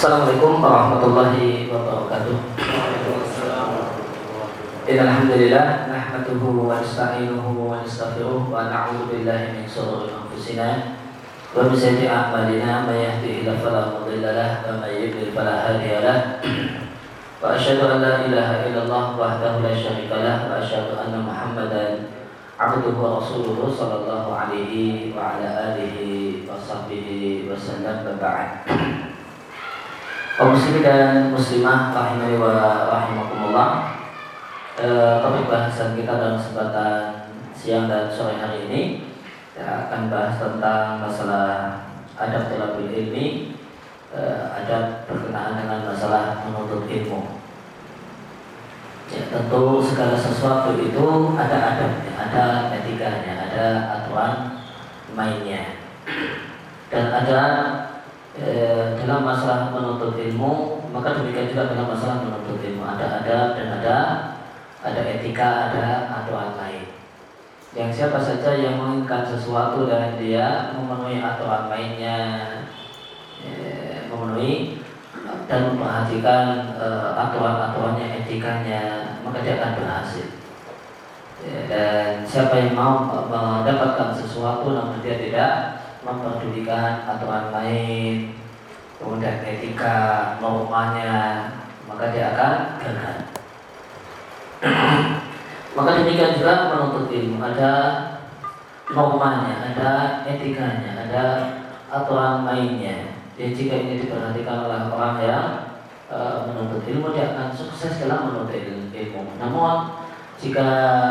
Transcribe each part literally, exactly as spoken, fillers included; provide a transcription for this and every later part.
Assalamualaikum warahmatullahi wabarakatuh. Innalhamdulillah nahmaduhu wa nasta'inuhu wa nastaghfiruh wa na'udzu billahi min shururi anfusina wa min sayyiati a'malina may yahdihillahu fala mudilla lahu wa may yudlil fala hadiya lahu. Wa asyhadu an la ilaha illallah wahdahu la syarika lahu wa asyhadu anna Muhammadan abduhu wa rasuluhu sallallahu alaihi wa ala alihi wa sahbihi wa sallam. Ba'd. Kaum muslimin dan muslimah rahimani wa rahimakumullah. E, topik bahasan kita dalam kesempatan siang dan sore hari ini kita akan bahas tentang masalah adab thalabul ilmi, e, adab berkenaan dengan masalah menuntut ilmu. Ya, tentu segala sesuatu itu ada adabnya, ada etikanya, ada aturan mainnya, dan ada E, dalam masalah menuntut ilmu, maka demikian juga dalam masalah menuntut ilmu ada adab dan ada ada etika, ada aturan lain. Yang siapa saja yang menginginkan sesuatu dan dia memenuhi aturan mainnya, e, memenuhi dan memperhatikan e, aturan-aturannya, etikanya, maka dia akan berhasil. E, dan siapa yang mau mendapatkan sesuatu namun dia tidak memperdulikan aturan main, kemudian etika, normanya, maka dia akan gagal. Maka demikian juga menuntut ilmu, ada normanya, ada etikanya, ada aturan mainnya. Jadi jika ini diperhatikan oleh orang yang e, menuntut ilmu, dia akan sukses dalam menuntut ilmu. Namun jika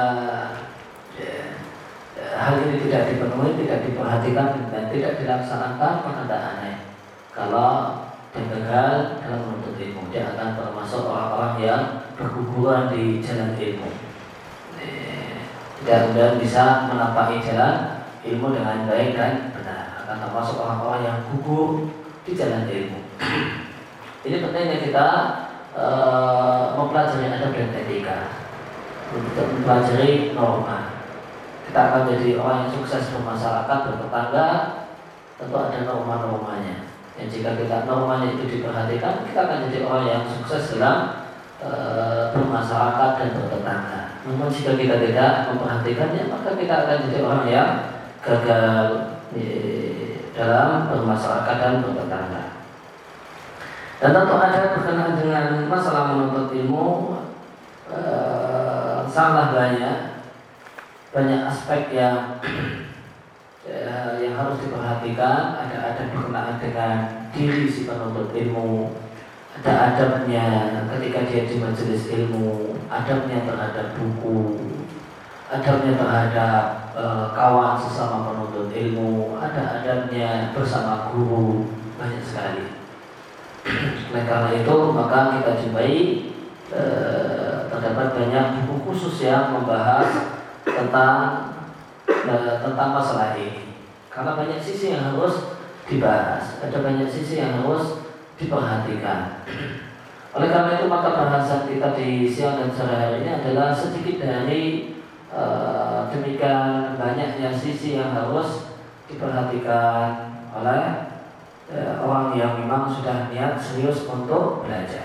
hal ini tidak dipenuhi, tidak diperhatikan dan tidak dilaksanakan, maka tidak aneh kalau dia gagal dalam menuntut ilmu. Dia akan termasuk orang-orang yang berguguran di jalan ilmu, tidak mudah bisa menapaki jalan ilmu dengan baik dan benar, akan termasuk orang-orang yang gugur di jalan ilmu. Ini pentingnya kita e, mempelajari adab dan etika, untuk mempelajari norma. Kita akan jadi orang yang sukses bermasyarakat, bertetangga, tentu ada norma-normanya. Dan jika kita normanya itu diperhatikan, kita akan jadi orang yang sukses dalam e, bermasyarakat dan bertetangga. Namun jika kita tidak memperhatikannya, maka kita akan jadi orang yang gagal e, dalam bermasyarakat dan bertetangga. Dan tentu ada berkenaan dengan masalah menuntut ilmu e, sangatlah banyak. Banyak aspek yang ya, yang harus diperhatikan. Ada adab berkenaan dengan diri si penuntut ilmu, ada adabnya ketika dia di majelis ilmu, adabnya terhadap buku, adabnya terhadap e, kawan sesama penuntut ilmu, ada adabnya bersama guru, banyak sekali. Oleh karena itu maka kita jumpai e, terdapat banyak buku khusus yang membahas tentang e, tentang masalah ini, karena banyak sisi yang harus dibahas, ada banyak sisi yang harus diperhatikan. Oleh karena itu maka bahasan kita di siang dan sore hari ini adalah sedikit dari e, demikian banyaknya sisi yang harus diperhatikan oleh e, orang yang memang sudah niat serius untuk belajar.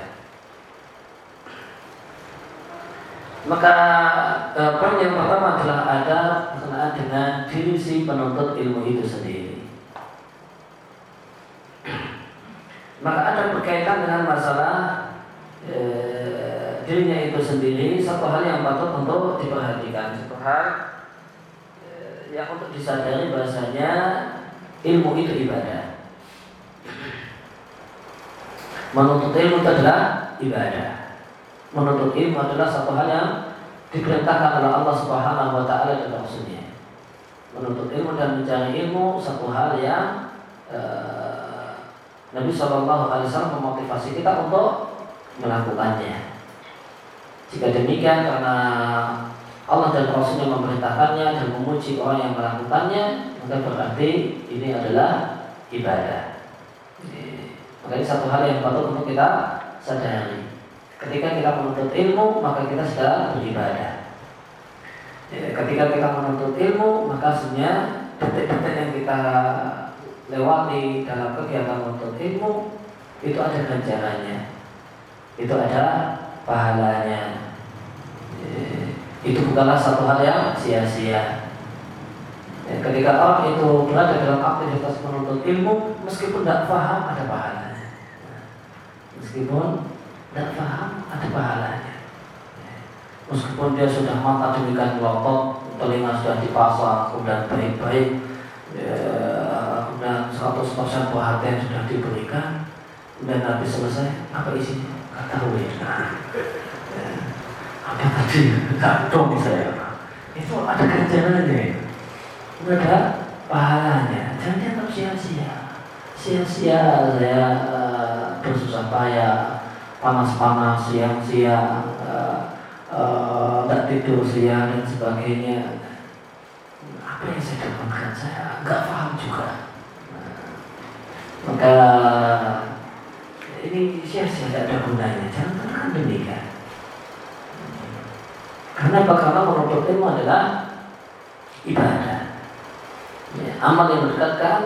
Maka eh, poin yang pertama adalah ada berkenaan dengan diri si penuntut ilmu itu sendiri. Maka ada berkaitan dengan masalah eh, dirinya itu sendiri, satu hal yang patut untuk diperhatikan, satu hal eh, yang untuk disadari bahasanya ilmu itu ibadah. Menuntut ilmu itu adalah ibadah. Menuntut ilmu adalah satu hal yang diperintahkan oleh Allah Subhanahu wa taala dan Rasul-Nya. Menuntut ilmu dan mencari ilmu satu hal yang uh, Nabi shallallahu alaihi wasallam memotivasi kita untuk melakukannya. Jika demikian, karena Allah dan Rasul-Nya memerintahkannya dan memuji orang yang melakukannya, maka berarti ini adalah ibadah. Maka ini satu hal yang patut untuk kita sadari. Ketika kita menuntut ilmu, maka kita sedang beribadah. Ketika kita menuntut ilmu, maka sebenarnya detik-detik yang kita lewati dalam kegiatan menuntut ilmu itu ada ganjarannya, itu ada pahalanya. Itu bukanlah satu hal yang sia-sia. Ketika orang itu berada dalam aktivitas menuntut ilmu, meskipun tidak paham, ada pahalanya. Meskipun tidak paham, ada pahalanya. Meskipun dia sudah mata demikian melotot, telinga sudah dipasang, kemudian baik-baik, ya, kemudian seratus persen perhatian sudah diberikan, dan habis selesai, apa isinya? Gak tahu ya. Ya. Apa tadi? Gantung saya. Itu ada ganjarannya, itu ada pahalanya. Jangan dianggap sia-sia. Sia-sia saya uh, bersusah payah, panas-panas, siang-siang, uh, Uh, tidak tidur siang dan sebagainya. Apa yang saya dapatkan? Saya nggak paham juga. Nah, maka ini sia-sia, tidak ada gunanya. Jangan katakan demikian. Karena karena menuntut ilmu adalah ibadah, ya, amal yang mendekatkan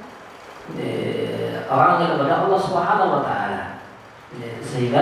ya, orangnya kepada Allah Subhanahu Wa Taala, ya, sehingga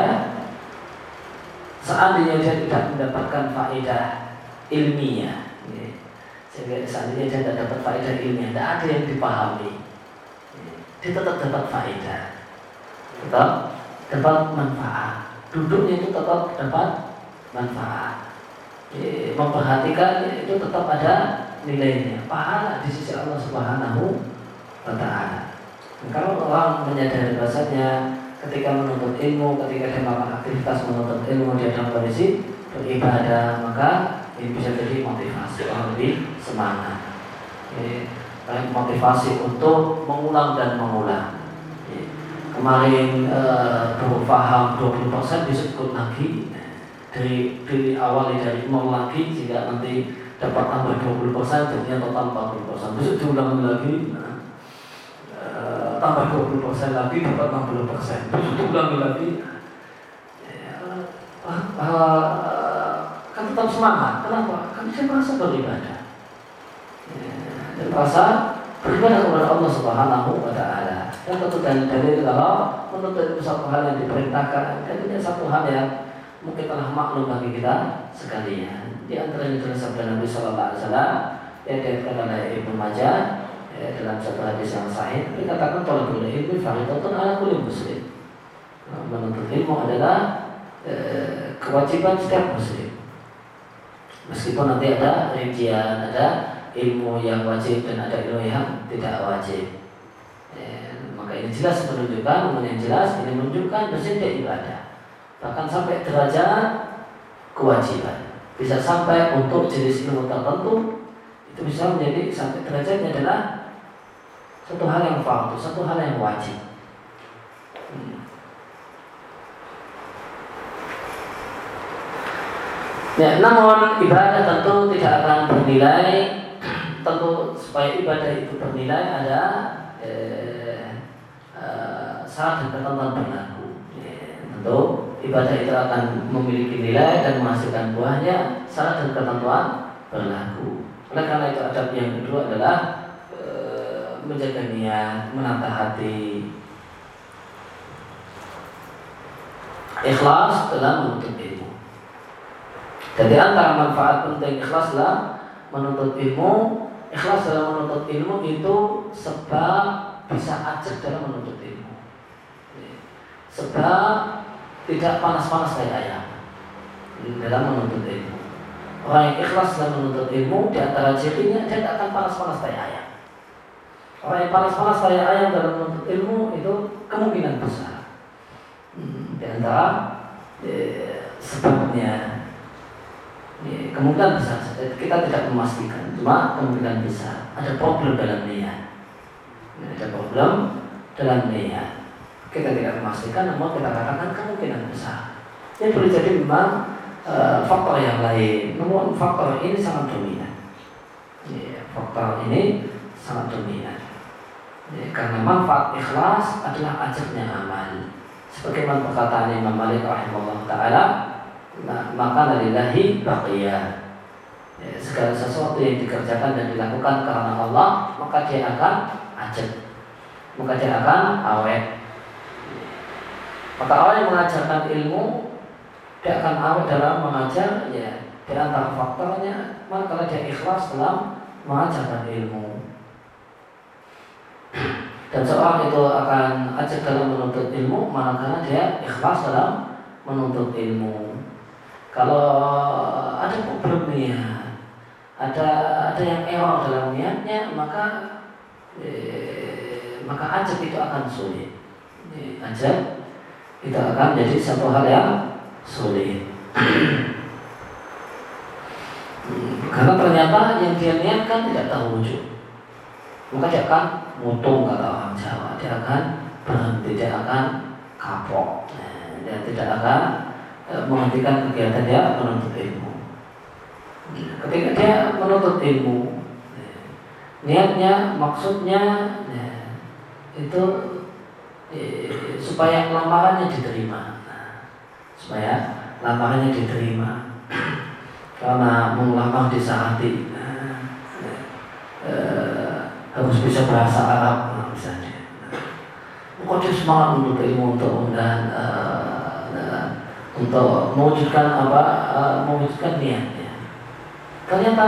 seandainya dia tidak mendapatkan faedah ilmiah, ya, seandainya dia tidak dapat faedah ilmiah, tidak ada yang dipahami, ya, dia tetap dapat faedah, tetap dapat manfaat. Duduknya itu tetap dapat manfaat, ya, memperhatikan itu tetap ada nilainya, pahala di sisi Allah Subhanahu Wa Taala. Kalau orang menyadari bahasanya ketika menuntut ilmu, ketika dia melakukan aktivitas menuntut ilmu, dia dalam kondisi beribadah, maka ini bisa jadi motivasi orang lebih semangat, ya, motivasi untuk mengulang dan mengulang. Ya, kemarin eh, baru paham dua puluh persen, besok ikut lagi, dari, dari awal dari nol lagi, sehingga nanti dapat tambah dua puluh persen, jadinya total empat puluh persen. Besok diulang lagi, nah, tambah dua puluh persen lagi, dapat enam puluh persen. Terus diulangi lagi, ya, uh, uh, kan tetap semangat. Kenapa? Kan saya merasa beribadah, ya, dan merasa beribadah kepada Allah Subhanahu Wa Taala. Dan tentu dalil kalau menuntut itu satu hal yang diperintahkan, dan ini satu hal yang mungkin telah maklum bagi kita sekalian. Di antaranya adalah sabda Nabi Sallallahu Alaihi Wasallam yang dikatakan oleh Ibnu Majah, ya, dalam satu hadis yang sahih dikatakan thalabul ilmi fardhatun ala kulli muslim. Nah, menuntut ilmu adalah eh, kewajiban setiap muslim. Meskipun nanti ada rincian, ada ilmu yang wajib dan ada ilmu yang tidak wajib. Eh, maka ini jelas menunjukkan, yang jelas ini menunjukkan bersihnya ibadah. Bahkan sampai derajat kewajiban. Bisa sampai untuk jenis ilmu tertentu itu bisa menjadi sampai derajatnya adalah satu hal yang fardu, satu hal yang wajib. Hmm. Ya, namun ibadah tentu tidak akan bernilai. Tentu supaya ibadah itu bernilai ada eh, eh, syarat dan ketentuan berlaku. Ya, tentu ibadah itu akan memiliki nilai dan menghasilkan buahnya syarat dan ketentuan berlaku. Oleh karena itu adab yang kedua adalah menjaga niat, menata hati, ikhlas dalam menuntut ilmu. Jadi antara manfaat penting ikhlaslah menuntut ilmu, ikhlas dalam menuntut ilmu itu sebab bisa ajak dalam menuntut ilmu. Sebab tidak panas-panas kayak ayam dalam menuntut ilmu. Orang yang ikhlas dalam menuntut ilmu, di antara cirinya dia tidak akan panas-panas kayak ayam. Orang yang panas-panas kayak ayam dalam menuntut ilmu itu kemungkinan besar. Hmm, di antara eh, sebabnya eh, kemungkinan besar. Kita tidak memastikan, cuma kemungkinan besar. Ada problem dalam niat. Ada problem dalam niat. Kita tidak memastikan, namun kita katakan kemungkinan besar. Ini boleh jadi memang eh, faktor yang lain. Namun faktor ini sangat dominan. Eh, faktor ini sangat dominan. Ya, karena manfaat ikhlas adalah ajarnya amal. Sebagaimana perkataan Imam Malik rahimahullah taala, maka lillahi baqiyah. Ya, segala sesuatu yang dikerjakan dan dilakukan karena Allah, maka dia akan ajak, maka dia akan awet. Maka orang yang mengajarkan ilmu, dia akan awet dalam mengajar, ya. Di antara faktornya, maka kalau dia ikhlas dalam mengajarkan ilmu. Dan seorang itu akan ajak dalam menuntut ilmu, manakala dia ikhlas dalam menuntut ilmu. Kalau ada problem niat, ada ada yang error dalam niatnya, maka eh, maka ajak itu akan sulit. Eh, ajak itu akan jadi satu hal yang sulit. Karena ternyata yang dia niatkan tidak terwujud, maka dia akan mutung, kata orang Jawa. Dia akan berhenti, dia akan kapok, dia tidak akan menghentikan kegiatan dia menuntut ilmu. Ketika dia menuntut ilmu, niatnya, maksudnya itu supaya lamarannya diterima, supaya lamarannya diterima. Karena melamar disahati, harus bisa bahasa Arab, misalnya. Kok dia semangat menuntut ilmu untuk dan uh, uh, untuk mewujudkan apa? Uh, mewujudkan niatnya. Ternyata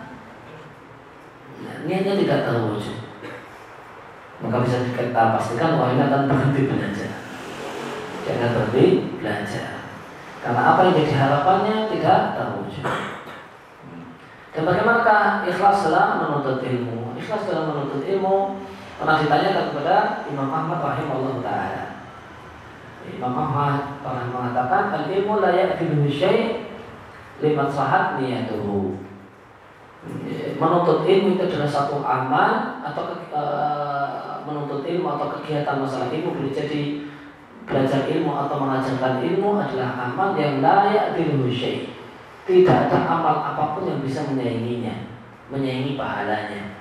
niatnya tidak terwujud. Maka bisa kita pastikan orang ini akan berhenti belajar. Dia akan berhenti belajar. Karena apa yang jadi harapannya tidak terwujud. Dan bagaimanakah ikhlas dalam menuntut ilmu? Ikhlas dalam menuntut ilmu pernah ditanyakan kepada Imam Ahmad rahimahullah ta'ala. Imam Ahmad pernah mengatakan, al-ilmu la ya'tihi syai' liman sahat niyatuhu. Menuntut ilmu itu adalah satu amal atau e, menuntut ilmu atau kegiatan masalah ilmu, boleh jadi belajar ilmu atau mengajarkan ilmu adalah amal yang la ya'tihi syai'. Tidak ada amal apapun yang bisa menyainginya, menyaingi pahalanya.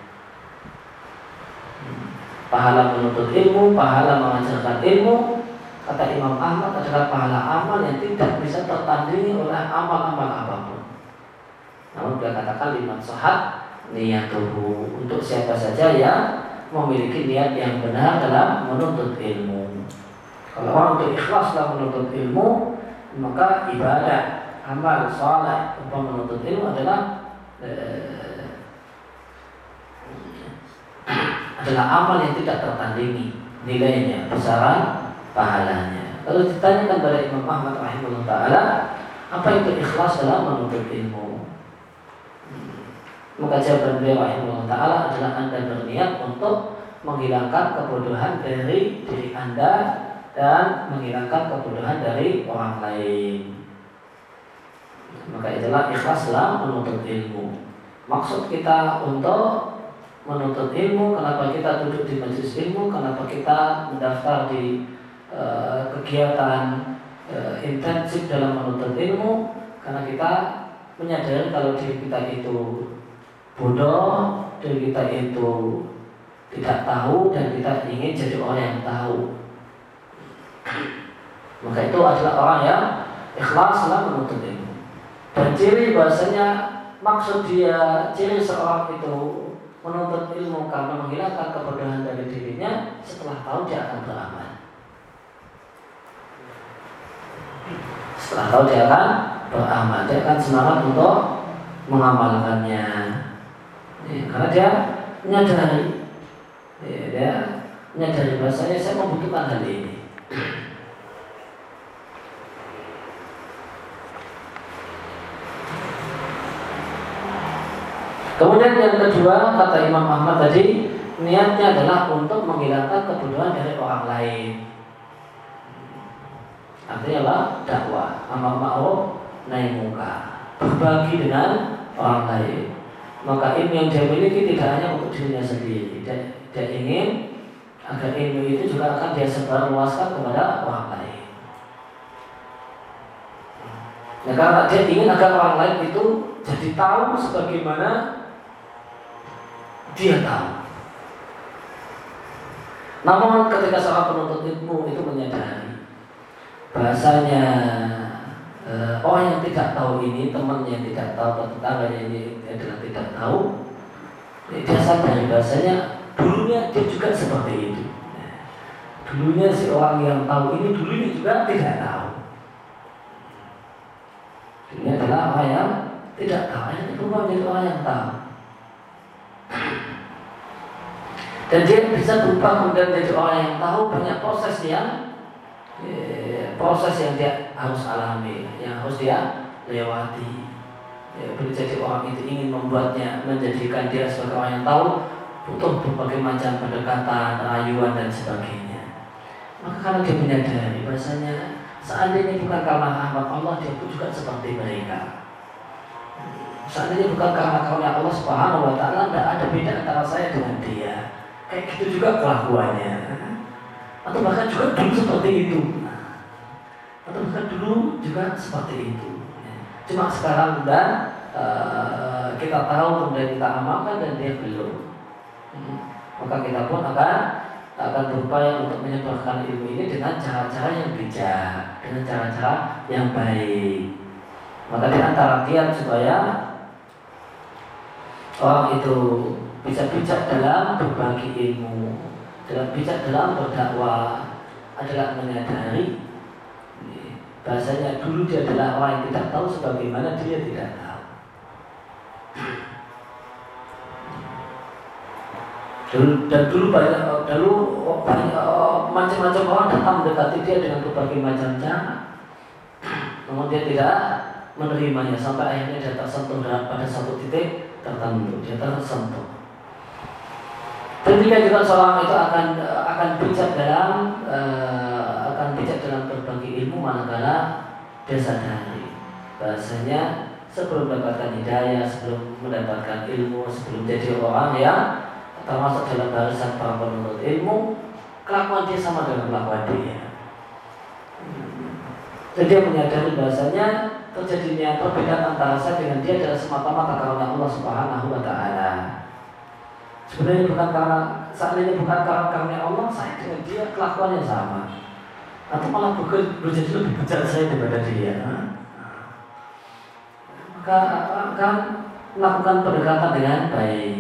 Pahala menuntut ilmu, pahala mengajarkan ilmu, kata Imam Ahmad, adalah pahala amal yang tidak bisa tertandingi oleh amal-amal apapun. Namun dia katakan liman sahat niyatuhu, untuk siapa saja yang memiliki niat yang benar dalam menuntut ilmu. Kalau orang untuk ikhlas dalam menuntut ilmu, maka ibadah, amal saleh untuk menuntut ilmu adalah eh, adalah amal yang tidak tertandingi nilainya, besaran pahalanya. Lalu ditanyakan kepada Imam Ahmad rahimahullah ta'ala, apa itu ikhlas dalam menuntut ilmu? Maka jawaban beliau rahimahullah ta'ala adalah Anda berniat untuk menghilangkan kebodohan dari diri Anda dan menghilangkan kebodohan dari orang lain. Maka itulah ikhlas dalam menuntut ilmu. Maksud kita untuk menuntut ilmu, kenapa kita duduk di majelis ilmu, kenapa kita mendaftar di uh, kegiatan uh, intensif dalam menuntut ilmu, karena kita menyadari kalau diri kita itu bodoh, diri kita itu tidak tahu, dan kita ingin jadi orang yang tahu. Maka itu adalah orang yang ikhlas dalam menuntut ilmu. Dan ciri bahasanya, maksud dia, ciri seorang itu menuntut ilmu karena menghilangkan kebodohan dari dirinya, setelah tahu dia akan beramal. Setelah tahu dia akan beramal, dia akan semangat untuk mengamalkannya. Ya, karena dia menyadari, ya, dia menyadari bahasanya saya membutuhkan hal ini. Kemudian yang kedua, kata Imam Ahmad tadi, niatnya adalah untuk menghilangkan kebodohan dari orang lain. Artinya apa? Dakwah, amar ma'ruf, nahi munkar, berbagi dengan orang lain. Maka ilmu yang dia miliki tidak hanya untuk dirinya sendiri. Dia, dia ingin agar ilmu itu juga akan dia sebarluaskan kepada orang lain. Nah, karena dia ingin agar orang lain itu jadi tahu sebagaimana dia tahu. Namun ketika seorang penuntut ilmu itu menyadari bahasanya eh, orang yang tidak tahu ini, temannya yang tidak tahu, atau tetangganya ini adalah tidak tahu, dia sadari bahasanya dulunya dia juga seperti itu. Dulunya si orang yang tahu ini dulunya juga tidak tahu. Dulunya adalah orang yang tidak tahu. Akhirnya berubah menjadi orang yang tahu. Dan dia bisa berubah kemudian menjadi orang yang tahu. Banyak proses yang eh, proses yang dia harus alami, yang harus dia lewati. Ya, boleh jadi orang itu ingin membuatnya, menjadikan dia sebagai orang yang tahu, butuh berbagai macam pendekatan, rayuan dan sebagainya. Maka karena dia menyadari bahasanya seandainya bukan karena rahmat Allah, dia pun juga seperti mereka. Seandainya bukan karena karunia Allah Subhanahu Wa Taala, tidak ada beda antara saya dengan dia. Kayak gitu juga kelakuannya. Atau bahkan juga dulu seperti itu. Atau bahkan dulu juga seperti itu. Cuma sekarang udah uh, kita tahu kemudian kita amalkan dan dia belum. Hmm. Maka kita pun akan akan berupaya untuk menyebarkan ilmu ini dengan cara-cara yang bijak, dengan cara-cara yang baik. Maka di antara kiat supaya orang itu bisa bijak dalam berbagi ilmu, dalam bijak dalam berdakwah adalah menyadari bahasanya dulu dia adalah orang yang tidak tahu sebagaimana dia tidak tahu. Dulu, dan dulu banyak dulu banyak macam-macam orang datang mendekati dia dengan berbagai macam cara, namun dia tidak menerimanya sampai akhirnya dia tersentuh pada satu titik tertentu, dia tersentuh. Ketika juga seorang itu akan akan bijak dalam uh, akan bijak dalam berbagi ilmu manakala dia sadari bahasanya sebelum mendapatkan hidayah, sebelum mendapatkan ilmu, sebelum jadi orang yang termasuk dalam barisan para penuntut ilmu, kelakuan dia sama dengan kelakuan dia. Jadi dia menyadari bahasanya terjadinya perbedaan antara saya dengan dia adalah semata-mata karunia Allah Subhanahu Wa Taala. Sebenarnya bukan karena seandainya bukan karena karunia Allah, saya dengan dia kelakuannya sama, atau malah berjadi lebih bijak saya daripada dia. Maka akan melakukan pendekatan dengan baik.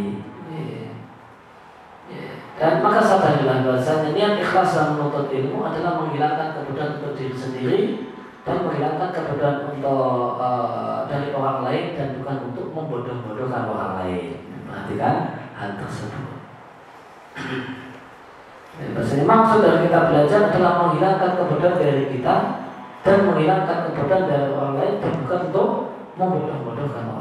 Dan maka sadarilah bahasanya niat ikhlas dalam menuntut ilmu adalah menghilangkan kebodohan untuk diri sendiri dan menghilangkan kebodohan untuk uh, dari orang lain dan bukan untuk membodoh-bodohkan orang lain. Perhatikan hal tersebut. Bahasanya maksud dari kita belajar adalah menghilangkan kebodohan dari kita dan menghilangkan kebodohan dari orang lain dan bukan untuk membodoh-bodohkan orang lain.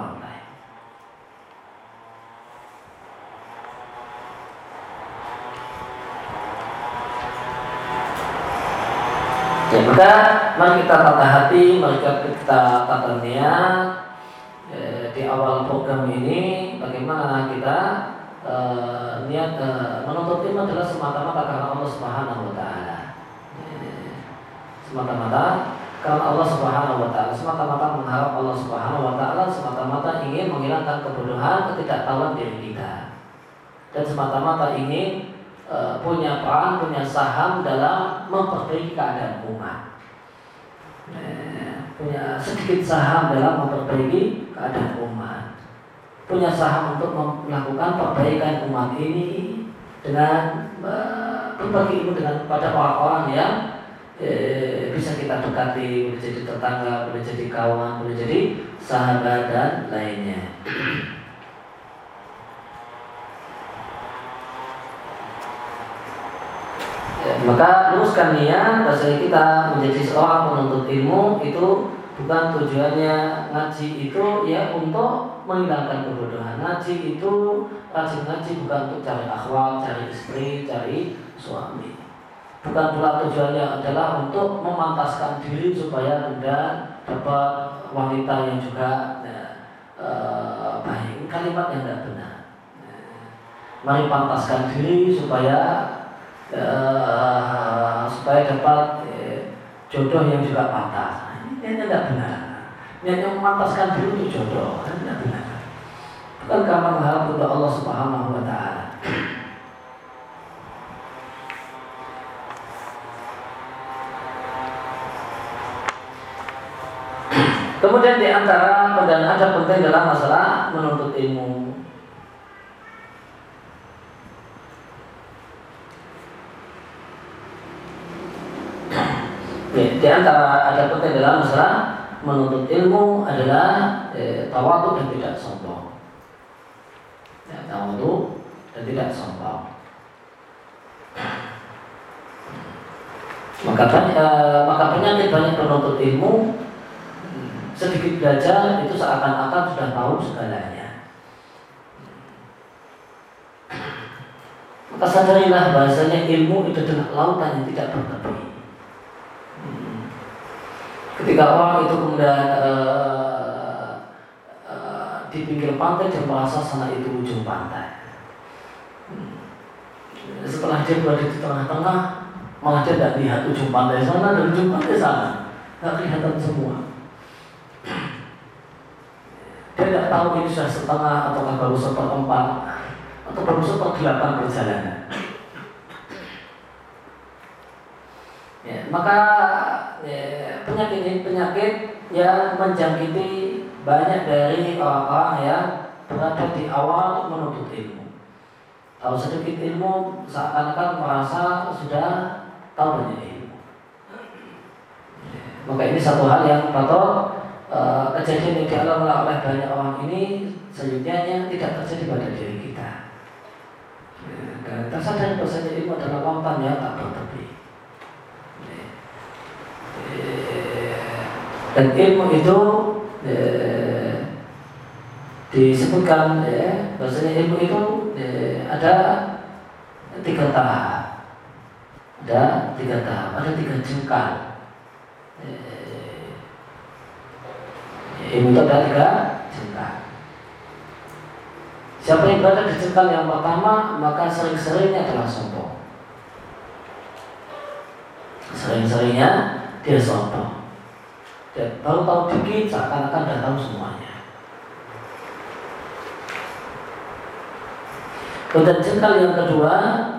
Ya, maka mari kita tata hati, mari kita tata niat eh, di awal program ini bagaimana kita eh, niat eh, menuntut ilmu adalah semata-mata karena Allah Subhanahu Wa Taala. Eh, semata-mata karena Allah Subhanahu Wa Taala, semata-mata mengharap Allah Subhanahu Wa Taala, semata-mata ingin menghilangkan kebodohan, ketidaktahuan diri kita, dan semata-mata ingin Uh, punya peran, punya saham dalam memperbaiki keadaan umat. Eh, punya sedikit saham dalam memperbaiki keadaan umat. Punya saham untuk melakukan perbaikan umat ini dengan uh, berbagi ilmu dengan pada orang-orang yang eh, bisa kita dekati, boleh jadi tetangga, boleh jadi kawan, boleh jadi sahabat dan lainnya. Maka luruskan niat bahasanya kita menjadi seorang penuntut ilmu itu bukan tujuannya ngaji itu ya untuk menghilangkan kebodohan. Ngaji itu rajin ngaji bukan untuk cari akhwat, cari istri, cari suami. Bukan pula tujuannya adalah untuk memantaskan diri supaya Anda dapat wanita yang juga nah, eh, baik. Kalimat yang tidak benar. Mari pantaskan diri supaya Uh, supaya dapat eh, jodoh yang juga pantas. Ini tidak benar. Niat yang memantaskan diri itu jodoh, ini tidak benar. Bukan karena mengharap untuk Allah Subhanahu Wa Taala. Kemudian di antara dan ada penting dalam masalah menuntut ilmu. di antara ada penting dalam masalah menuntut ilmu adalah eh, tawadhu dan tidak sombong. Ya, tawadhu dan tidak sombong. Maka banyak, eh, maka penyakit banyak penuntut ilmu, sedikit belajar itu seakan-akan sudah tahu segalanya. Maka sadarilah bahasanya ilmu itu adalah lautan yang tidak bertepi. Ketika orang itu kemudian uh, uh, di pinggir pantai, dia merasa sana itu ujung pantai. Setelah dia berada di tengah-tengah, malah dia tidak lihat ujung pantai sana dan ujung pantai sana, tidak kelihatan semua. Dia tidak tahu ini sudah setengah ataukah baru seperempat atau baru seperdelapan perjalanan. Ya, maka ya, penyakit ini penyakit yang menjangkiti banyak dari orang-orang yang berada di awal menuntut ilmu. Tahu sedikit ilmu seakan-akan merasa sudah tahu banyak ilmu. Ya, maka ini satu hal yang patut uh, kejadian yang dialami oleh banyak orang ini seyogyanya tidak terjadi pada diri kita. Ya, dan kita sadar bahwasanya ilmu adalah lautan yang tak bertepi. Dan ilmu itu eh, disebutkan ya, bahasanya ilmu itu eh, ada tiga tahap, ada tiga tahap, ada tiga jengkal. Eh, ilmu itu ada tiga jengkal. Siapa yang berada di jengkal yang pertama, maka sering-seringnya adalah sombong. Sering-seringnya dia sombong. Dan baru tahu dikit seakan-akan sudah tahu semuanya. Kemudian jengkal yang kedua,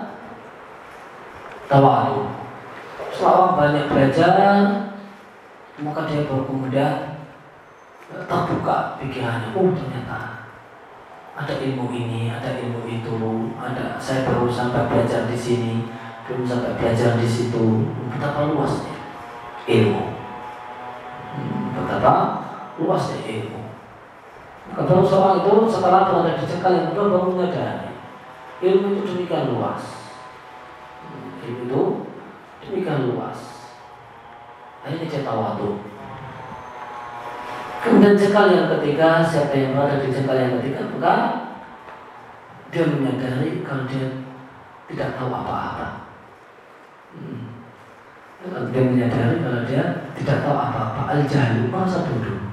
tawadhu. Setelah orang banyak belajar, maka dia baru kemudian terbuka pikirannya. Oh, ternyata ada ilmu ini, ada ilmu itu, ada saya baru sampai belajar di sini, belum sampai belajar di situ. Betapa luasnya ilmu. Betapa luasnya ilmu. Maka baru seorang itu setelah berada di jengkal yang kedua baru menyadari ilmu itu demikian luas. Ilmu itu demikian luas. Akhirnya dia tawadhu. Kemudian jengkal yang ketiga, siapa yang berada di jengkal yang ketiga, maka dia menyadari kalau dia tidak tahu apa-apa. Hmm. Dia menyadari kalau dia tidak tahu apa-apa. Al-jahlu, merasa bodoh.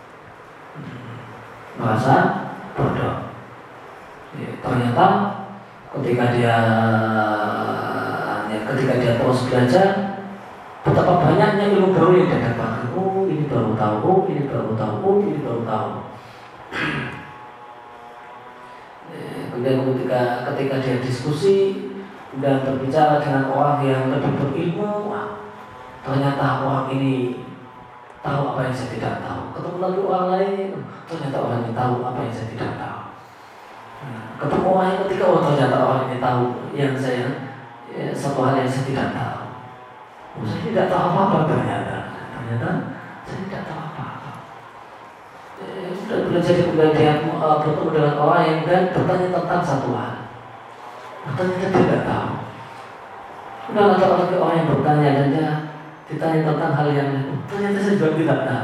Merasa bodoh. Ya, ternyata ketika dia ya, ketika dia terus belajar, betapa banyaknya ilmu baru yang dia dapatkan. Oh, ini baru tahu. Oh, ini baru tahu. Oh, ini baru tahu. Ya, kemudian ketika ketika dia diskusi dan berbicara dengan orang yang lebih berilmu, wah, ternyata orang ini tahu apa yang saya tidak tahu. Ketemu lagi orang lain, ternyata orang ini tahu apa yang saya tidak tahu. Nah, ketemu orang yang ketika, oh ternyata orang ini tahu yang saya ya, satu hal yang saya tidak tahu. Oh, saya tidak tahu apa-apa ternyata. Ternyata saya tidak tahu apa-apa. Eh, sudah belajar kemudian dia uh, bertemu dengan orang yang dan bertanya tentang satu hal. Ternyata dia tidak tahu. Sudah ada orang yang bertanya dan dia ditanya tentang hal yang lain. Ternyata saya juga tidak tahu.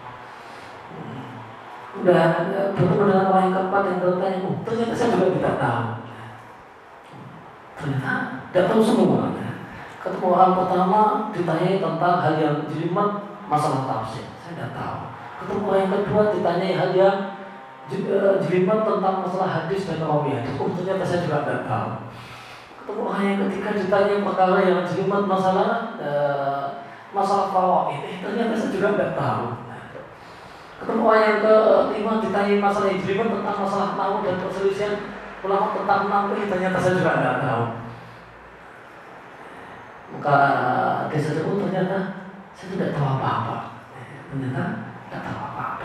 Sudah bertemu dengan orang yang keempat yang bertanya, oh, ternyata saya juga tidak tahu. Ternyata tidak tahu semua. Ketemu orang pertama ditanya tentang hal yang jelimet masalah tafsir, saya tidak tahu. Ketemu orang yang kedua ditanya hal yang jelimet tentang masalah hadis dan rawi hadis, oh ternyata saya juga tidak tahu. Ketemu orang yang ketiga ditanya perkara yang jelimet masalah uh, masalah fawaid, eh, ternyata saya juga tidak tahu. Ketemu orang yang kelima ditanya masalah yang jelimet tentang masalah nahwu dan perselisihan ulama tentang nahwu, eh, ternyata saya juga tidak tahu. Maka dia sadar, oh ternyata saya tidak tahu apa-apa. Ternyata tidak tahu apa-apa.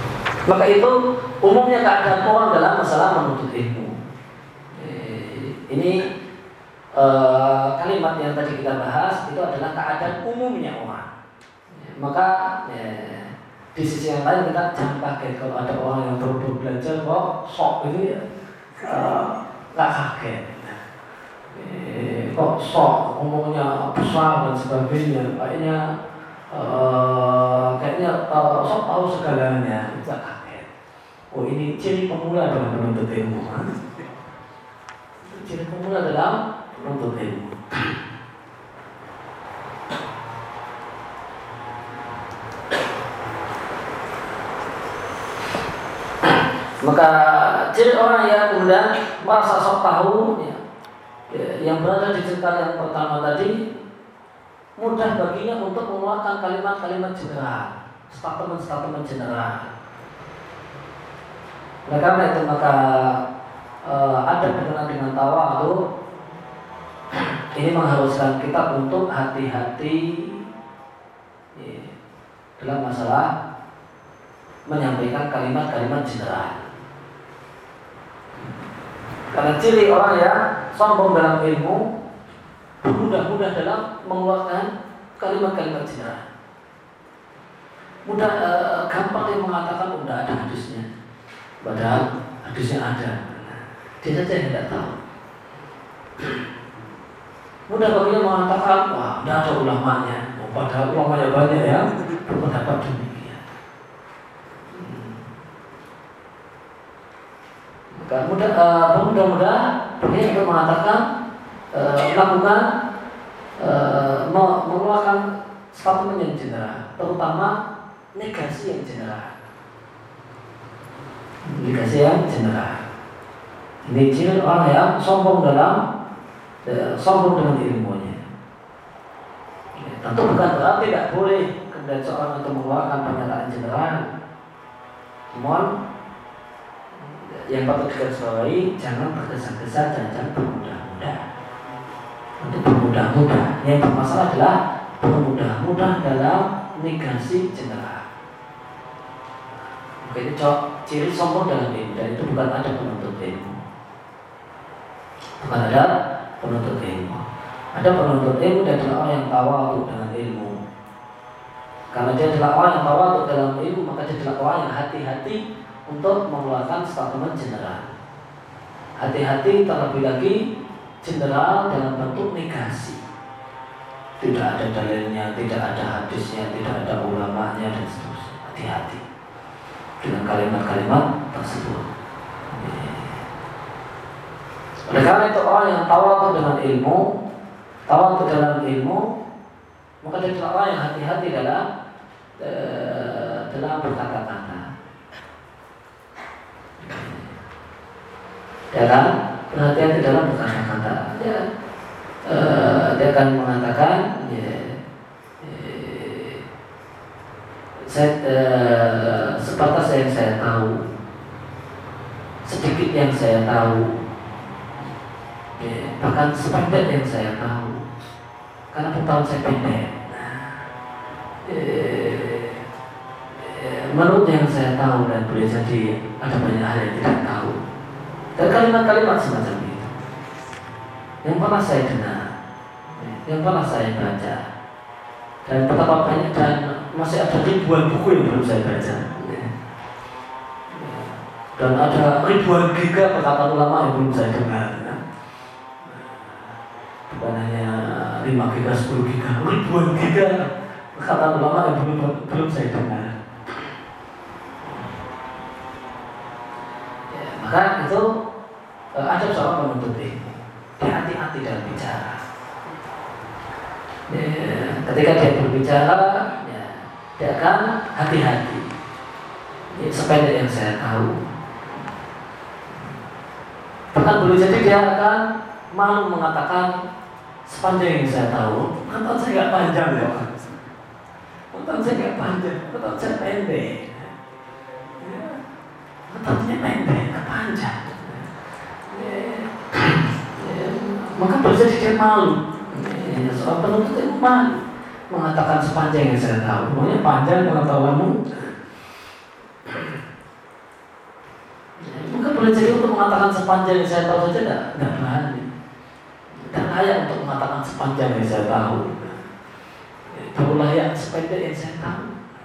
Maka itu umumnya keadaan orang dalam masalah menuntut ilmu. Ini uh, kalimat yang tadi kita bahas itu adalah keadaan umumnya orang. Maka ya, di sisi yang lain kita jangan kaget kalau ada orang yang baru belajar kok sok itu ya nggak uh, kaget. Eh, kok sok ngomongnya besar dan sebagainya, kayaknya uh, kayaknya uh, sok tahu segalanya, nggak kaget. Oh ini ciri pemula dalam menuntut ilmu. Ciri pemula dalam menuntut ilmu. Maka ciri orang yang kemudian merasa sok tahu, ya, ya, yang berada di circle yang pertama tadi, mudah baginya untuk mengeluarkan kalimat-kalimat general, statement-statement general. Oleh karena itu maka uh, ada berkenaan dengan tawadhu, ini mengharuskan kita untuk hati-hati ya, dalam masalah menyampaikan kalimat-kalimat general. Karena ciri orang yang sombong dalam ilmu, mudah-mudah dalam mengeluarkan kalimat-kalimat general. Mudah uh, gampang dia mengatakan udah ada hadisnya, padahal hadisnya ada. Dia saja yang tidak tahu. Mudah baginya mengatakan wah, tidak ada ulamanya, oh, padahal ulamanya banyak ya berpendapat demikian. Maka mudah, uh, mudah-mudah baginya untuk mengatakan uh, melakukan uh, mengeluarkan statement yang general, terutama negasi yang general. Negasi yang general. Ini ciri orang yang sombong dalam uh, sombong dengan ilmunya. Ya, tentu bukan berarti tidak boleh kemudian seorang itu mengeluarkan pernyataan general. Namun yang patut digarisbawahi, jangan tergesa-gesa dan jangan bermudah-mudah. Untuk bermudah-mudah, yang bermasalah adalah bermudah-mudah dalam negasi general. Maka itu ciri sombong dalam ilmu, dan itu bukan ada penuntut ilmu. Bukan ada penuntut ilmu. Ada penuntut ilmu dan adalah orang yang tawadhu dengan ilmu. Karena dia adalah orang yang tawadhu dalam ilmu, maka dia adalah orang yang hati-hati untuk mengeluarkan statement general. Hati-hati terlebih lagi general dalam bentuk negasi. Tidak ada dalilnya, tidak ada hadisnya, tidak ada ulamanya dan seterusnya. Hati-hati dengan kalimat-kalimat tersebut. Oleh karena itu orang yang tawadhu dengan ilmu, tawadhu dalam ilmu, maka dia adalah orang yang hati-hati dalam eh, dalam berkata-kata. Dia akan berhati-hati dalam berkata-kata. Dia, uh, dia akan mengatakan, ya, eh, saya, uh, sebatas yang saya tahu, sedikit yang saya tahu, ya, bahkan sependek yang saya tahu, karena pengetahuan saya pendek. Eh, eh, menurut yang saya tahu dan boleh jadi ada banyak hal yang tidak tahu. Dan kalimat-kalimat semacam itu yang pernah saya dengar, yang pernah saya baca, dan betapa banyak, dan masih ada ribuan buku yang belum saya baca, dan ada ribuan giga perkataan ulama yang belum saya dengar. Bukan hanya lima giga, sepuluh giga, ribuan giga perkataan ulama yang belum belum saya dengar. Maka itu uh, ada seorang penuntut ilmu, dia hati-hati dalam bicara. Ya, ketika dia berbicara, ya, dia akan hati-hati. Ya, sependek yang saya tahu. Bahkan boleh jadi dia akan malu mengatakan sepanjang yang saya tahu. Kata saya nggak panjang ya, kata saya nggak panjang, kata saya pendek. Katanya pendek, kepanjang. Ya, ya, maka bisa jadi dia malu. Ya, soal penuntut ilmu malu mengatakan sepanjang yang saya tahu. Pokoknya panjang pengetahuanmu. Ya, maka boleh jadi untuk mengatakan sepanjang yang saya tahu saja tidak tidak berani. layak untuk mengatakan sepanjang yang saya tahu, baru layak sependek yang saya tahu,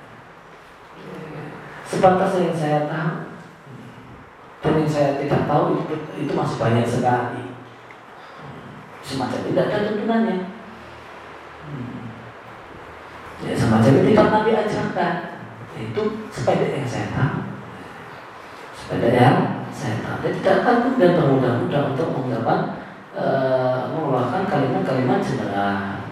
sebatas yang saya tahu, dan yang saya tidak tahu itu, itu masih banyak sekali. Semacam tidak ada tuntunannya. Ya, semacam itu tidak Nabi ajarkan. Itu sependek yang saya tahu, sependek yang saya tahu. Dia tidak akan kemudian bermudah-mudah untuk mengucapkan uh, mengeluarkan kalimat-kalimat general.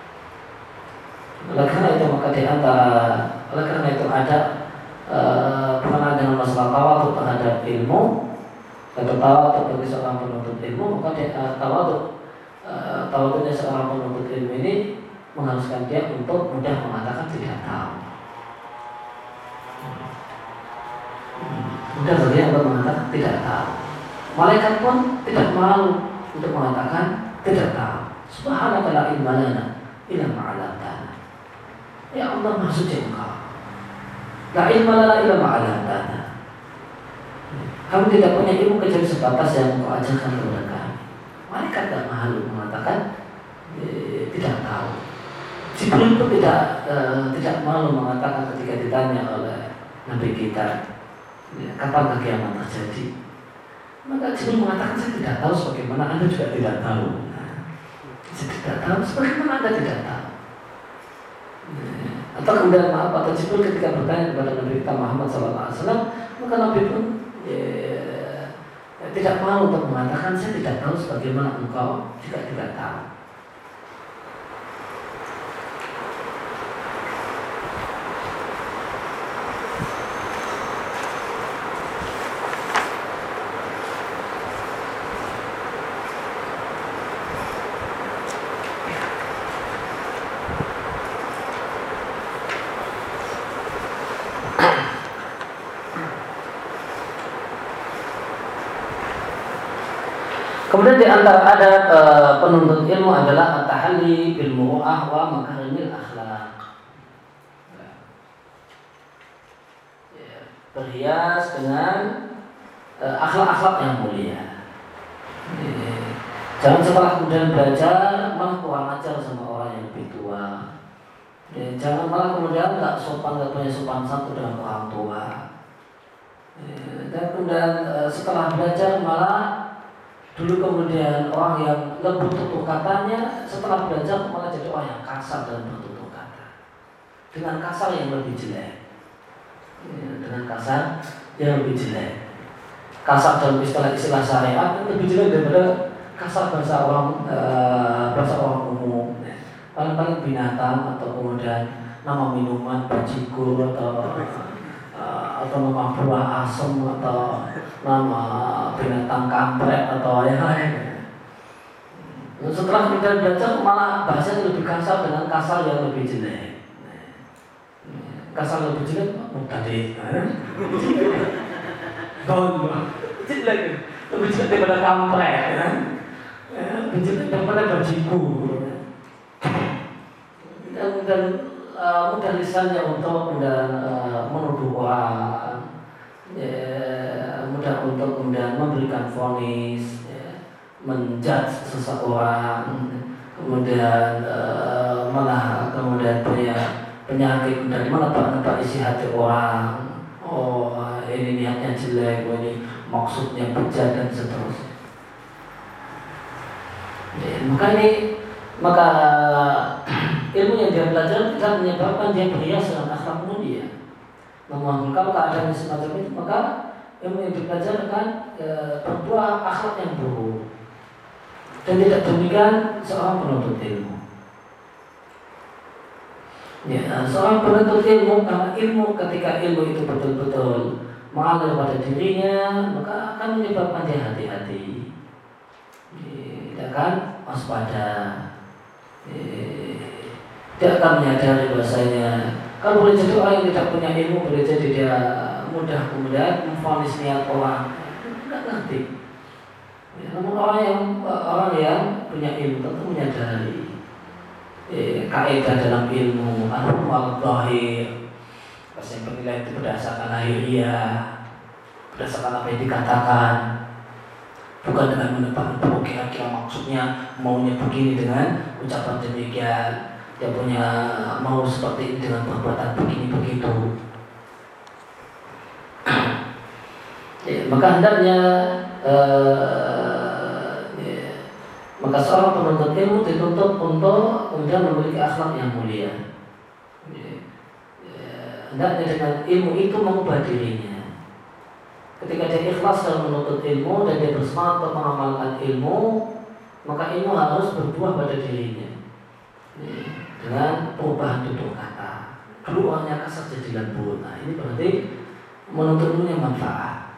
Oleh karena itu maka di antara oleh karena itu ada uh, berkenaan dengan masalah tawadhu terhadap ilmu atau tawadhu bagi seorang penuntut ilmu, maka dia uh, tawadhu uh, tawadhunya seorang penuntut ilmu ini mengharuskan dia untuk mudah mengatakan tidak tahu. Mudah bagi untuk mengatakan tidak tahu. Malaikat pun tidak malu untuk mengatakan tidak tahu. Subhanaka la ilma lana illa ma 'allamtana. Ya Allah, Maha suci Engkau. La ilma lana illa ma 'allamtana. Kami tidak punya ilmu kecuali sebatas yang Engkau ajarkan kepada kami. Malaikat tidak malu mengatakan eh, tidak tahu. Jibril pun tidak eh, tidak malu mengatakan ketika ditanya oleh Nabi kita, ya, kapan kiamat terjadi? Maka Jibril mengatakan saya tidak tahu, sebagaimana Anda juga tidak tahu. Nah, saya tidak tahu, sebagaimana Anda tidak tahu. Ya, atau kemudian maaf, atau Jibril ketika bertanya kepada Nabi kita Muhammad shallallahu alaihi wasallam, maka Nabi pun ya, ya, tidak malu untuk mengatakan saya tidak tahu, sebagaimana engkau juga tidak tahu. Kemudian di antara adab e, penuntut ilmu adalah at-tahalli bil muru'ah wa makarimil akhlaq. Ya, berhias dengan e, akhlak-akhlak yang mulia. Ya, jangan setelah kemudian belajar malah kurang ajar sama orang yang lebih tua. Ya, jangan malah kemudian nggak sopan, nggak punya sopan santun dengan orang tua. Ya, dan kemudian e, setelah belajar malah dulu kemudian orang yang lembut tutur katanya, setelah belajar malah jadi orang yang kasar dalam bertutur kata, dengan kasar yang lebih jelek, ya, dengan kasar yang lebih jelek. Kasar dalam istilah-istilah syariat lebih jelek daripada kasar bahasa orang e, bahasa orang umum. Paling-paling binatang atau kemudian nama minuman bajigur atau atau nama buah asem atau nama binatang kampret atau yang lain. Setelah kita belajar malah bahasa lebih kasar dengan kasar yang lebih jelek. Kasar lebih jelek tadi. Don, jelek, lebih jelek daripada kampret, lebih jelek daripada bajigur. Dan dan Uh, mudah lisannya untuk kemudian uh, menuduh orang, ya, mudah untuk kemudian memberikan vonis, ya, menjudge seseorang, kemudian uh, malah kemudian punya penyakit dan menebak-nebak isi hati orang. Oh, ini niatnya jelek, oh, ini maksudnya bejat dan seterusnya. Ya, maka ini maka ilmu yang dia pelajari tidak menyebabkan dia berhias dengan akhlak mulia. Namun kalau keadaan semacam itu, maka ilmu yang dipelajari akan e, berbuah akhlak yang buruk. Dan tidak demikian seorang penuntut ilmu. Ya, seorang penuntut ilmu, karena ilmu ketika ilmu itu betul-betul mengalir pada dirinya, maka akan menyebabkan dia hati-hati. Dia akan waspada. Dia akan menyadari bahasanya kalau boleh jadi orang yang tidak punya ilmu, boleh jadi dia mudah kemudian memvonis niat orang, tidak ngerti. Ya, namun orang yang orang yang punya ilmu tentu menyadari eh, kaidah dalam ilmu al-hukm al-dhahir, bahasa penilaian itu berdasarkan lahiriah, berdasarkan apa yang dikatakan. bukan dengan menebak-nebak kira-kira maksudnya maunya begini dengan ucapan demikian, dia punya mau seperti ini dengan perbuatan begini begitu. Ya, maka hendaknya uh, ya, maka seorang penuntut ilmu dituntut untuk kemudian memiliki akhlak yang mulia. Ya, ya, hendaknya dengan ilmu itu mengubah dirinya. Ketika dia ikhlas dalam menuntut ilmu dan dia bersemangat untuk mengamalkan ilmu, maka ilmu harus berbuah pada dirinya dengan perubahan tutur kata. Dulu orangnya kasar jadi lembut. Nah, ini berarti menuntut ilmunya manfaat.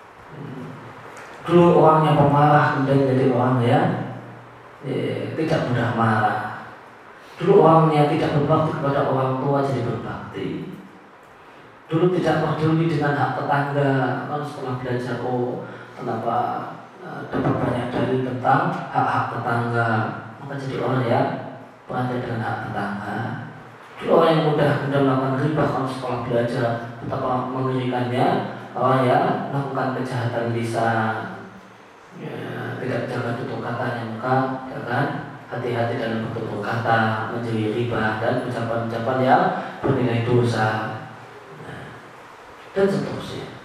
Dulu orangnya pemarah kemudian jadi orang yang ya, tidak mudah marah. Dulu orangnya tidak berbakti kepada orang tua jadi berbakti. Dulu tidak peduli dengan hak tetangga, kan setelah belajar oh kenapa uh, dapat banyak dalil tentang hak-hak tetangga, maka jadi orang yang pandai dengan hak tetangga. Dulu orang yang mudah mudah melakukan riba, kalau setelah belajar betapa mengerikannya orang yang melakukan kejahatan lisan, ya, tidak jaga tutur katanya, maka jangan hati-hati dalam bertutur kata, menjadi riba dan ucapan-ucapan yang bernilai dosa dan seterusnya.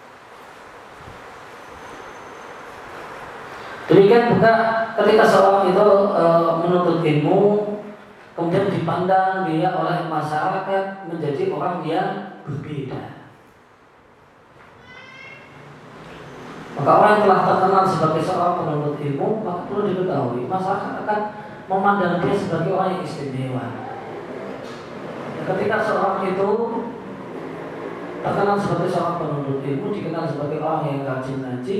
Demikian juga ketika seorang itu e, menuntut ilmu, kemudian dipandang dia oleh masyarakat menjadi orang yang berbeda. Maka orang yang telah terkenal sebagai seorang penuntut ilmu, maka perlu diketahui masyarakat akan memandang dia sebagai orang yang istimewa. Ketika seorang itu terkenal sebagai seorang penuntut ilmu, dikenal sebagai orang yang rajin ngaji,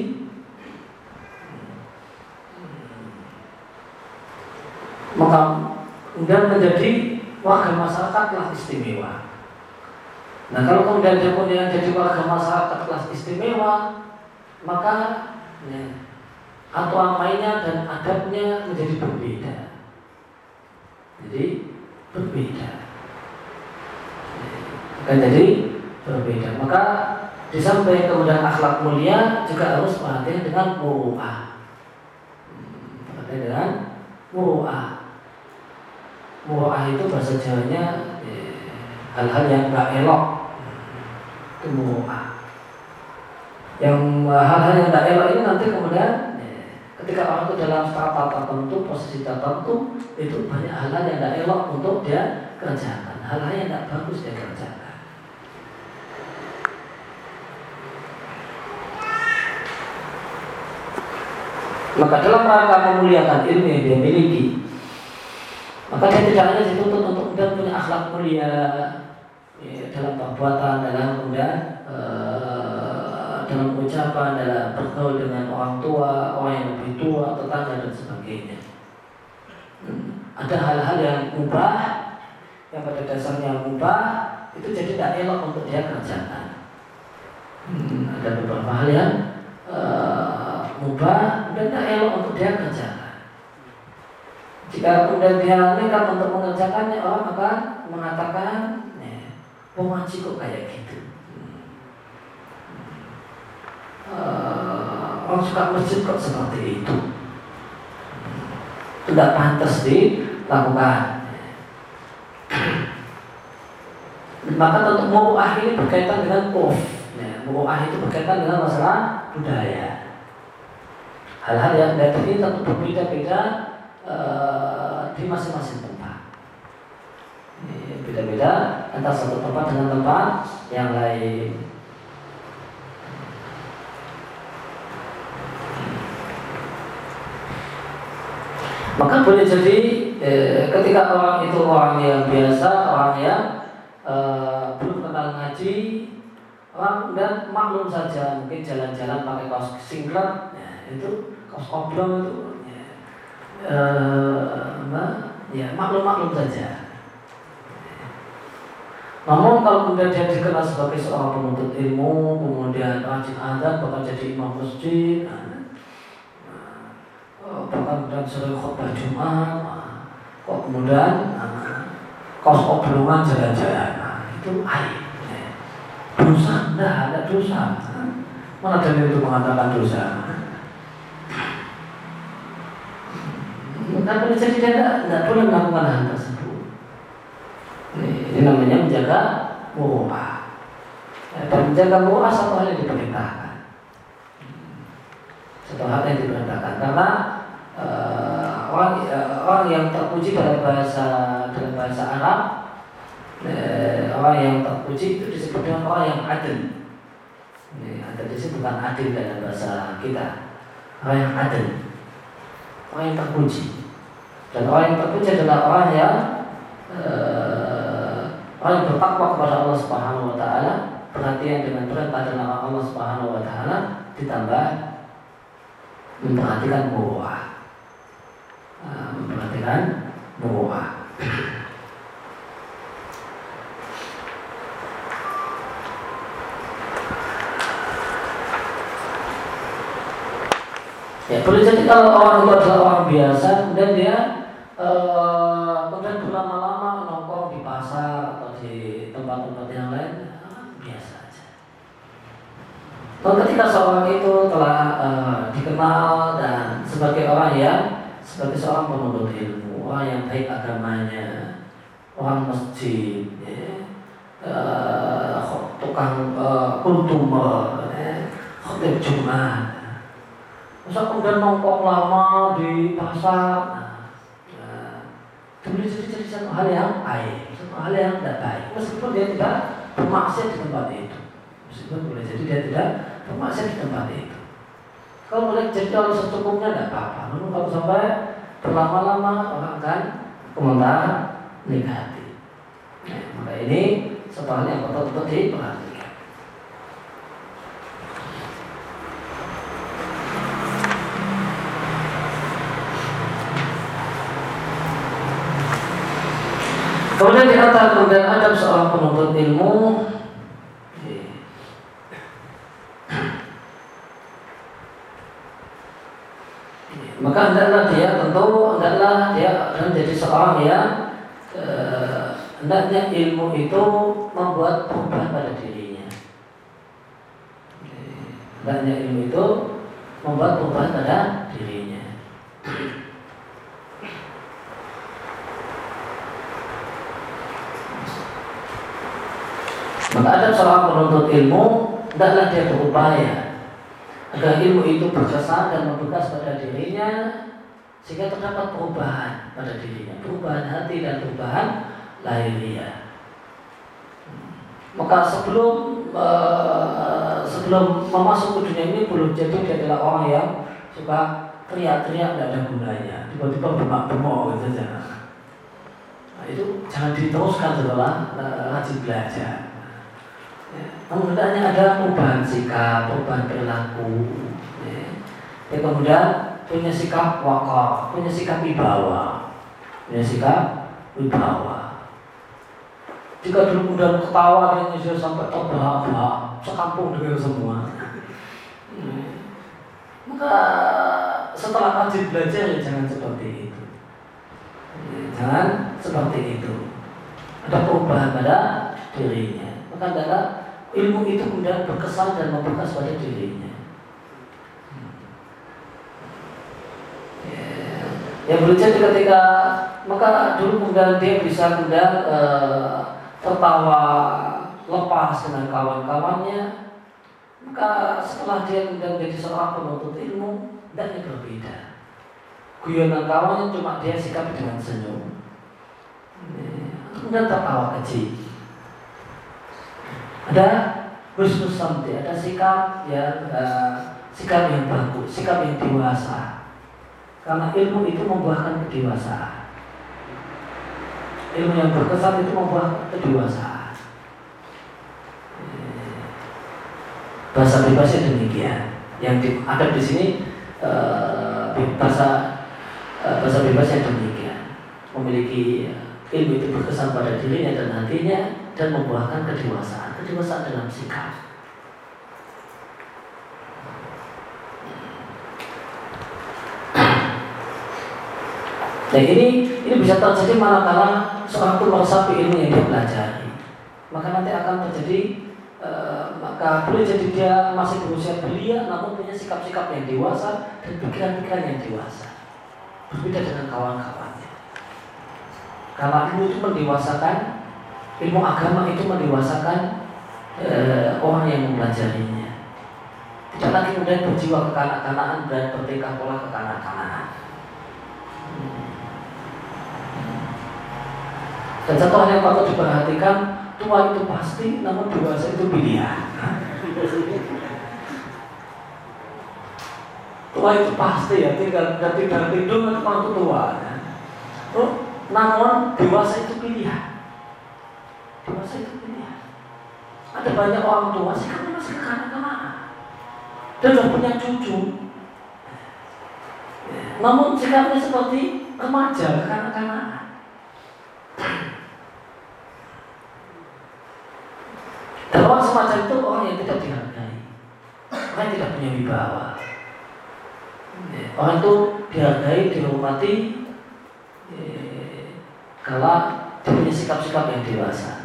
maka kemudian menjadi warga masyarakat kelas istimewa. Nah, kalau kemudian dia punya jadi warga masyarakat kelas istimewa, maka ya, aturan mainnya dan adabnya menjadi berbeda. Jadi berbeda. Akan jadi berbeda. Maka di samping kemudian akhlak mulia juga harus perhatian dengan muru'ah. Perhatian dengan muru'ah. Muru'ah itu bahasa Jawanya eh, hal-hal yang gak elok. Itu muru'ah. Yang hal-hal yang gak elok ini nanti kemudian eh, ketika orang itu dalam strata tertentu, posisi tertentu, itu banyak hal-hal yang gak elok untuk dia kerjakan. Hal-hal yang gak bagus dia kerjakan. Maka dalam rangka memuliakan ilmu yang dia miliki, maka dia tidak hanya dituntut untuk kemudian punya akhlak mulia ya, dalam perbuatan, dalam kemudian uh, dalam ucapan, dalam bergaul dengan orang tua, orang yang lebih tua, tetangga dan sebagainya. Hmm. Ada hal-hal yang mubah, yang pada dasarnya mubah, itu jadi tidak elok untuk dia kerjakan. Hmm. Ada beberapa hal yang uh, mubah dan tak elok untuk dia kerjakan. Jika kemudian dia nekat untuk mengerjakannya, orang akan mengatakan, "Oh, ngaji kok kayak gitu." Uh, orang suka masjid kok seperti itu. Tidak pantas dilakukan. Maka tentu muru'ah ini berkaitan dengan urf. Muru'ah itu berkaitan dengan masalah budaya. Hal-hal yang datang ini tentu berbeda-beda uh, di masing-masing tempat. Beda-beda antara satu tempat dengan tempat yang lain. Maka boleh jadi eh, ketika orang itu orang yang biasa, orang yang eh, belum kenal ngaji, orang dan maklum saja mungkin jalan-jalan pakai kaos singlet, ya, itu kaos oblong itu, ya, eh, ya maklum-maklum saja. Namun kalau kemudian dia dikenal sebagai seorang penuntut ilmu, kemudian rajin azan, bahkan jadi imam masjid, bahkan kemudian sering khutbah Jumat, kok kemudian kaos oblongan jalan-jalan, itu aib. Dosa, enggak ada dosa. Mana dalil itu mengatakan dosa? Kenapa boleh jadi dia tidak, tidak boleh melakukan hal tersebut? Ini, ini namanya menjaga muru'ah. Ya, dan menjaga muru'ah satu hal yang diperintahkan. Satu hal yang diperintahkan karena uh, orang, uh, orang yang terpuji dalam bahasa dalam bahasa Arab, uh, orang yang terpuji itu disebut dengan orang yang adil. Ini adil di sini bukan adil dalam bahasa kita. Orang yang adil, orang yang terpuji. Dan orang yang terpuji adalah orang yang uh, orang yang bertakwa kepada Allah Subhanahu Wa Taala, perhatian dengan perintah dan larang Allah Subhanahu Wa Taala, ditambah memperhatikan muru'ah, uh, memperhatikan muru'ah. Ya, boleh jadi kalau orang itu adalah orang biasa, kemudian dia uh, kemudian berlama-lama nongkrong di pasar atau di tempat-tempat yang lain, uh, biasa aja. Dan ketika seorang itu telah uh, dikenal dan sebagai orang yang sebagai seorang penuntut ilmu, orang yang baik agamanya, orang masjid, ya, uh, tukang uh, kultumer, ya, khotib Jumat. Masa kemudian nongkrong lama di pasar, nah, kemudian jadi, jadi satu hal yang baik, satu hal yang tidak baik. Meskipun dia tidak bermaksiat di tempat itu, meskipun boleh jadi dia tidak bermaksiat di tempat itu. Kalau boleh jadi kalau secukupnya tidak apa-apa. Namun kalau sampai berlama-lama orang akan komentar negatif. Nah, maka ini satu hal yang betul-betul diperhatikan. Kemudian di antara kemudian adab seorang penuntut ilmu, maka hendaklah dia tentu hendaklah dia menjadi seorang yang eh, hendaknya ilmu itu membuat perubahan pada dirinya. Hendaknya ilmu itu membuat perubahan pada dirinya. Maka ada seorang penuntut ilmu, hendaklah dia berupaya agar ilmu itu berkesan dan membekas pada dirinya, sehingga terdapat perubahan pada dirinya, perubahan hati dan perubahan lahiriah. Maka sebelum uh, sebelum memasuk ke dunia ini, belum jadi dia adalah orang yang suka teriak-teriak tidak ada gunanya, tiba-tiba bengak-bengok gitu saja. Nah, itu jangan diteruskan setelah uh, rajin belajar. Ya, namun hendaknya ada perubahan sikap, perubahan perilaku. Ya. Ya, kemudian punya sikap wakaf, punya sikap wibawa, punya sikap wibawa. Jika dulu kemudian ketawa dan sudah sampai terbahak-bahak, sekampung dengan semua. Ya. Maka setelah rajin belajar ya jangan seperti itu. Ya, jangan seperti itu. Ada perubahan pada dirinya. Maka adalah ilmu itu kemudian berkesan dan membekas pada dirinya. Ya, ya boleh jadi ketika maka dulu kemudian dia bisa kemudian e, tertawa lepas dengan kawan-kawannya. Maka setelah dia kemudian menjadi seorang penuntut ilmu, dan berbeda. Guyonan kawannya cuma dia sikapi dengan senyum. Ya, kemudian tertawa kecil. Ada husnus samti, ada sikap yang uh, sikap yang bagus, sikap yang dewasa. Karena ilmu itu membuahkan kedewasaan. Ilmu yang berkesan itu membuahkan kedewasaan. Bahasa bebasnya demikian. Yang ada di sini uh, bahasa uh, bahasa bebasnya demikian. Memiliki ilmu itu berkesan pada dirinya dan hatinya dan membuahkan kedewasaan. Kedewasaan dalam sikap. Nah ini ini bisa terjadi manakala seorang itu meresapi ilmu yang dia pelajari. Maka nanti akan terjadi e, maka boleh jadi dia masih berusia belia namun punya sikap-sikap yang dewasa dan pikiran-pikiran yang dewasa. berbeda dengan kawan-kawannya. Karena ilmu itu mendewasakan, ilmu agama itu mendewasakan eh, orang yang mempelajarinya. Tidak lagi kemudian berjiwa kekanak-kanakan dan bertingkah pola kekanak-kanakan. Dan satu hal yang patut diperhatikan, tua itu pasti, namun dewasa itu pilihan. Tua itu pasti ya, tinggal dan tidak tidur itu waktu tua. Ya. Oh, namun dewasa itu pilihan. Dewasa itu pilihan. Ada banyak orang tua sikapnya masih kekanak-kanakan. Dia sudah punya cucu, namun sikapnya seperti remaja kekanak-kanakan. Dan orang semacam itu orang yang tidak dihargai, orang yang tidak punya wibawa. Orang itu dihargai, dihormati eh, kalau dia punya sikap-sikap yang dewasa.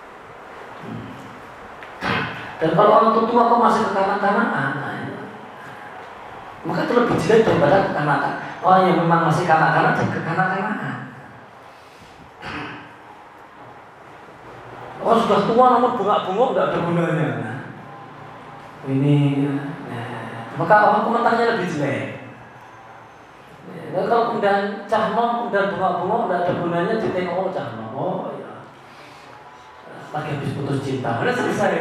Dan kalau orang tua kok masih kekanak-kanakan, maka itu lebih jelek daripada kekanakan. Orang yang memang masih kanak-kanak dan kekanak-kanakan. Orang sudah tua namun bengak-bengok tidak ada gunanya. Nah, ini, nah, maka orang komentarnya lebih jelek. Nah, kalau kemudian cahmong dan bengak-bengok tidak ada gunanya, ditengok oh cahmong, oh ya, lagi habis putus cinta, udah selesai.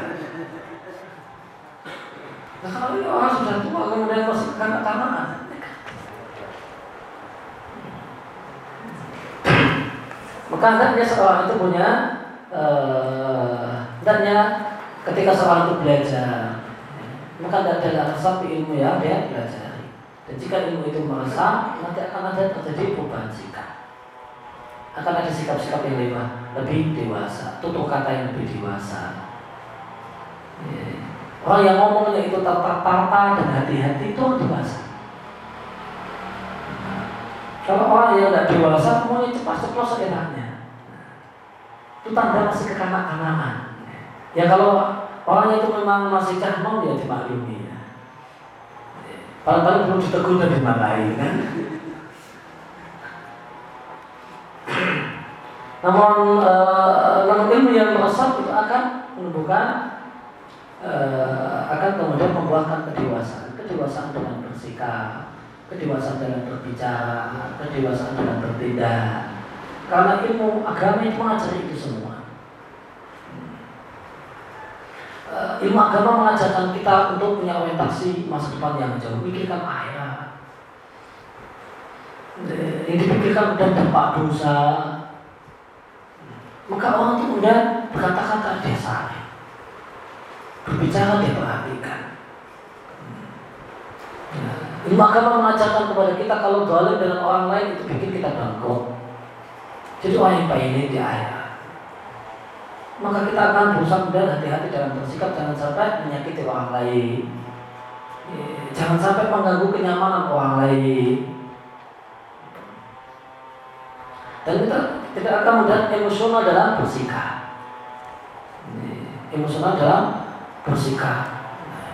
Nah, kalau ini orang sudah tua kemudian masih kanak-kanakan, maka hendaknya seorang itu punya hendaknya uh, ketika seorang itu belajar, maka tidak ada alasan ilmu yang dia pelajari. Dan jika ilmu itu meresap, nanti akan ada terjadi perubahan sikap. Akan ada sikap-sikap yang lebih, lebih dewasa, tutur kata yang lebih dewasa. Yeah. Orang yang ngomongnya itu tata-tata dan hati-hati itu orang dewasa. Kalau orang yang tidak dewasa ngomongnya cepat-cepat seenaknya, itu tanda masih kekanak-kanakan. Ya kalau orangnya itu memang masih cahmong, dia dimaklumi. Ya. Paling-paling perlu ditegur dan dimarahi, kan? Namun, uh, namun ilmu yang meresap itu akan menumbuhkan, uh, akan kemudian membuahkan kedewasaan, kedewasaan dalam bersikap, kedewasaan dalam berbicara, kedewasaan dalam bertindak. Karena ilmu agama itu mengajari itu semua. Uh, ilmu agama mengajarkan kita untuk punya orientasi masa depan yang jauh, pikirkan akhirat. Yang dipikirkan dan dampak dosa. Maka orang itu kemudian berkata-kata dia saleh, berbicara dia perhatikan. Ya. Ilmu agama mengajarkan kepada kita kalau zalim dengan orang lain itu bikin kita bangkrut. Jadi orang yang baik ini di akhirat. Maka kita akan berusaha dan hati-hati dalam bersikap, jangan sampai menyakiti orang lain, jangan sampai mengganggu kenyamanan orang lain. Dan kita tidak akan mudah emosional dalam bersikap, emosional dalam bersikap.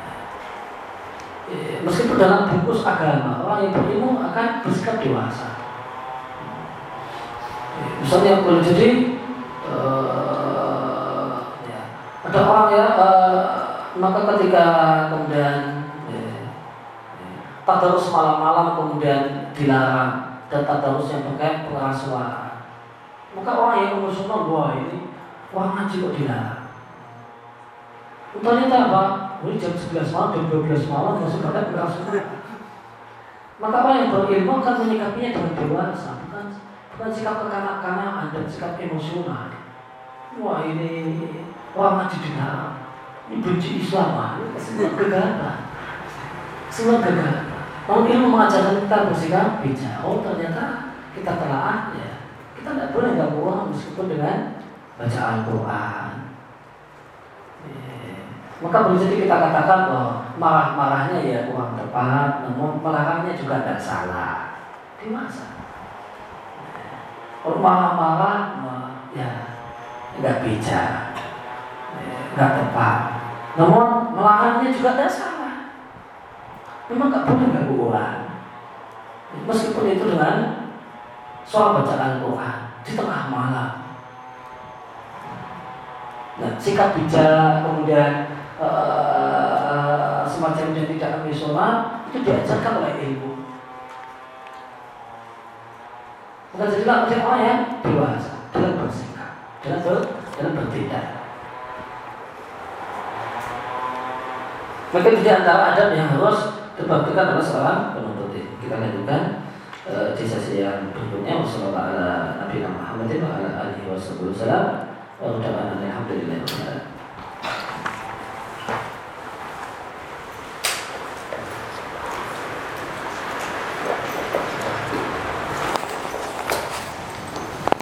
Meskipun dalam bungkus agama, orang yang berilmu akan bersikap dewasa. Misalnya boleh jadi uh, ya, ada orang ya, uh, maka ketika kemudian ya, tadarus malam-malam kemudian dilarang dan tadarus yang pakai pengeras suara, maka orang yang emosional, wah ini orang ngaji kok dilarang. Ternyata apa? Ini jam sebelas malam, jam dua belas malam masih pakai pengeras suara. Maka orang yang berilmu akan menyikapinya dengan dewasa, bukan bukan sikap kekanak-kanakan dan sikap emosional. Wah ini orang ngaji dilarang, ini benci Islam, semua gegabah, semua gegabah. Kalau ilmu mengajarkan kita bersikap bijak, oh ternyata kita telaah ya, kita tidak boleh gak bohong meskipun dengan bacaan Quran. Yeah. Maka boleh jadi kita katakan oh marah-marahnya ya kurang tepat, namun melarangnya juga tidak salah. Di masa kalau marah-marah, ya nggak bijak, nggak tepat. Namun melarangnya juga tidak salah. Memang nggak boleh ganggu orang. Meskipun itu dengan soal bacaan Quran di tengah malam. Nah, sikap bijak kemudian uh, semacam yang tidak amisola itu diajarkan oleh ilmu. Maka jadilah menjadi orang yang dewasa dalam bersikap, dalam ber, dalam bertindak. Maka di antara adab yang harus diperhatikan oleh seorang penuntut ilmu. Kita lanjutkan uh, di sesi yang berikutnya. Wassalamualaikum warahmatullahi wabarakatuh. Wa ala alihi wasallam. Wa alhamdulillah.